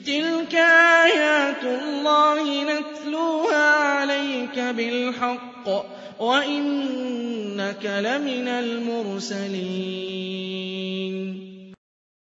تِلْكَ آيَاتُ اللَّهِ نَتْلُوهَا عَلَيْكَ بِالْحَقِّ ۚ وَإِنَّكَ لَمِنَ الْمُرْسَلِينَ